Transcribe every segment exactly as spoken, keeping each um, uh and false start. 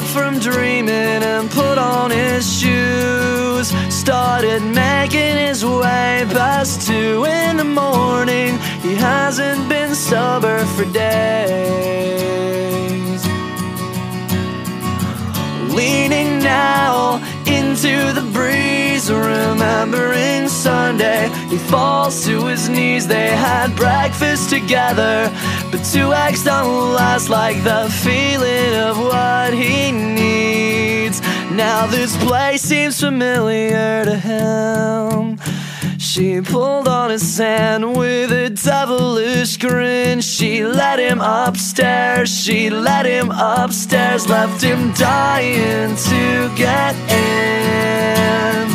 from dreaming and put on his shoes. Started making his way past two in the morning. He hasn't been sober for days. Leaning now into the breeze, remembering Sunday, he falls to his knees. They had breakfast together, but two eggs don't last like the feeling of what he needs. Now this place seems familiar to him. She pulled on his hand with a devilish grin. She let him upstairs, she let him upstairs, left him dying to get in.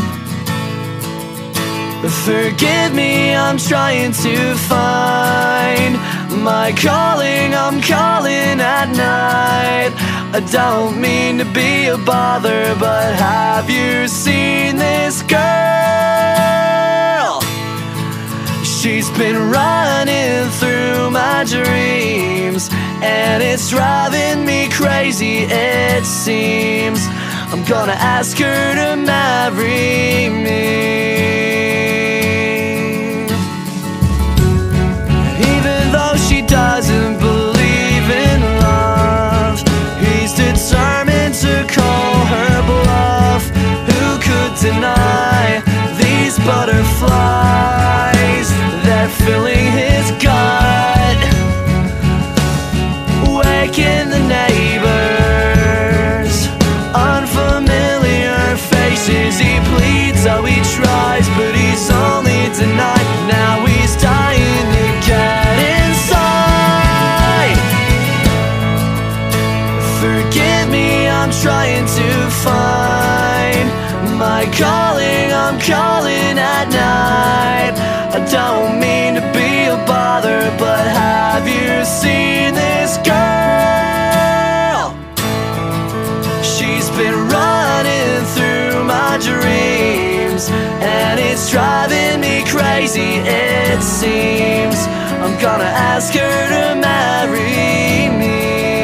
Forgive me, I'm trying to find my calling, I'm calling at night. I don't mean to be a bother, but have you seen this girl? She's been running through my dreams, and it's driving me crazy, it seems. I'm gonna ask her to marry me. Even though she doesn't believe in love, he's determined to call her bluff. Who could deny these butterflies? They're filling his gut, waking the neighbors. Unfamiliar faces, he pleads, oh he tries, but he's only denied. Now he's dying to get inside. Forgive me, I'm trying to find my calling, I'm calling at night. I don't mean to be a bother, but have you seen this girl? She's been running through my dreams, and it's driving me crazy, it seems. I'm gonna ask her to marry me.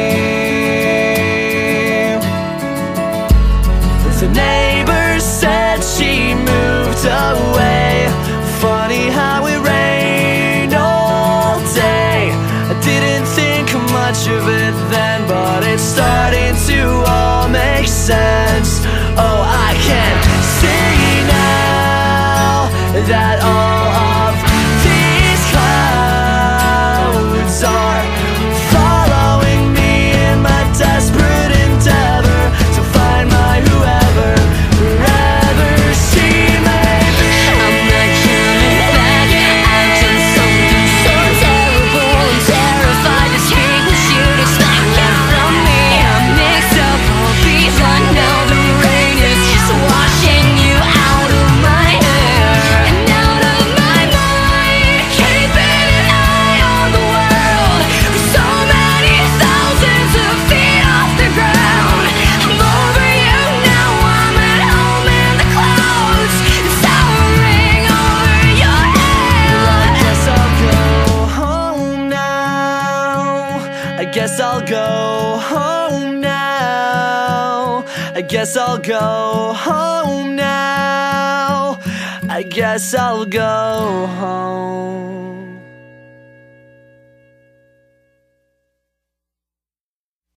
The neighbor said she moved away. Funny how it rained all day. I didn't think much of it then, but it's starting to all make sense. Oh, I can see now that all of these clouds are following me in my desperate endeavor to find my whoever, wherever she may be. I'm not coming back. I've done something so terrible. I'm terrified to speak what you'd expect from me. I'm mixed up all these. I know the rain is just washing you out of my hair and out of my mind. Keeping an eye on the world with so many thousands of feet off the ground. I'm over you now. I'm at home in the clouds, towering over your head. I guess I'll go home now. I guess I'll go home now. I guess I'll go home now. I guess I'll go home.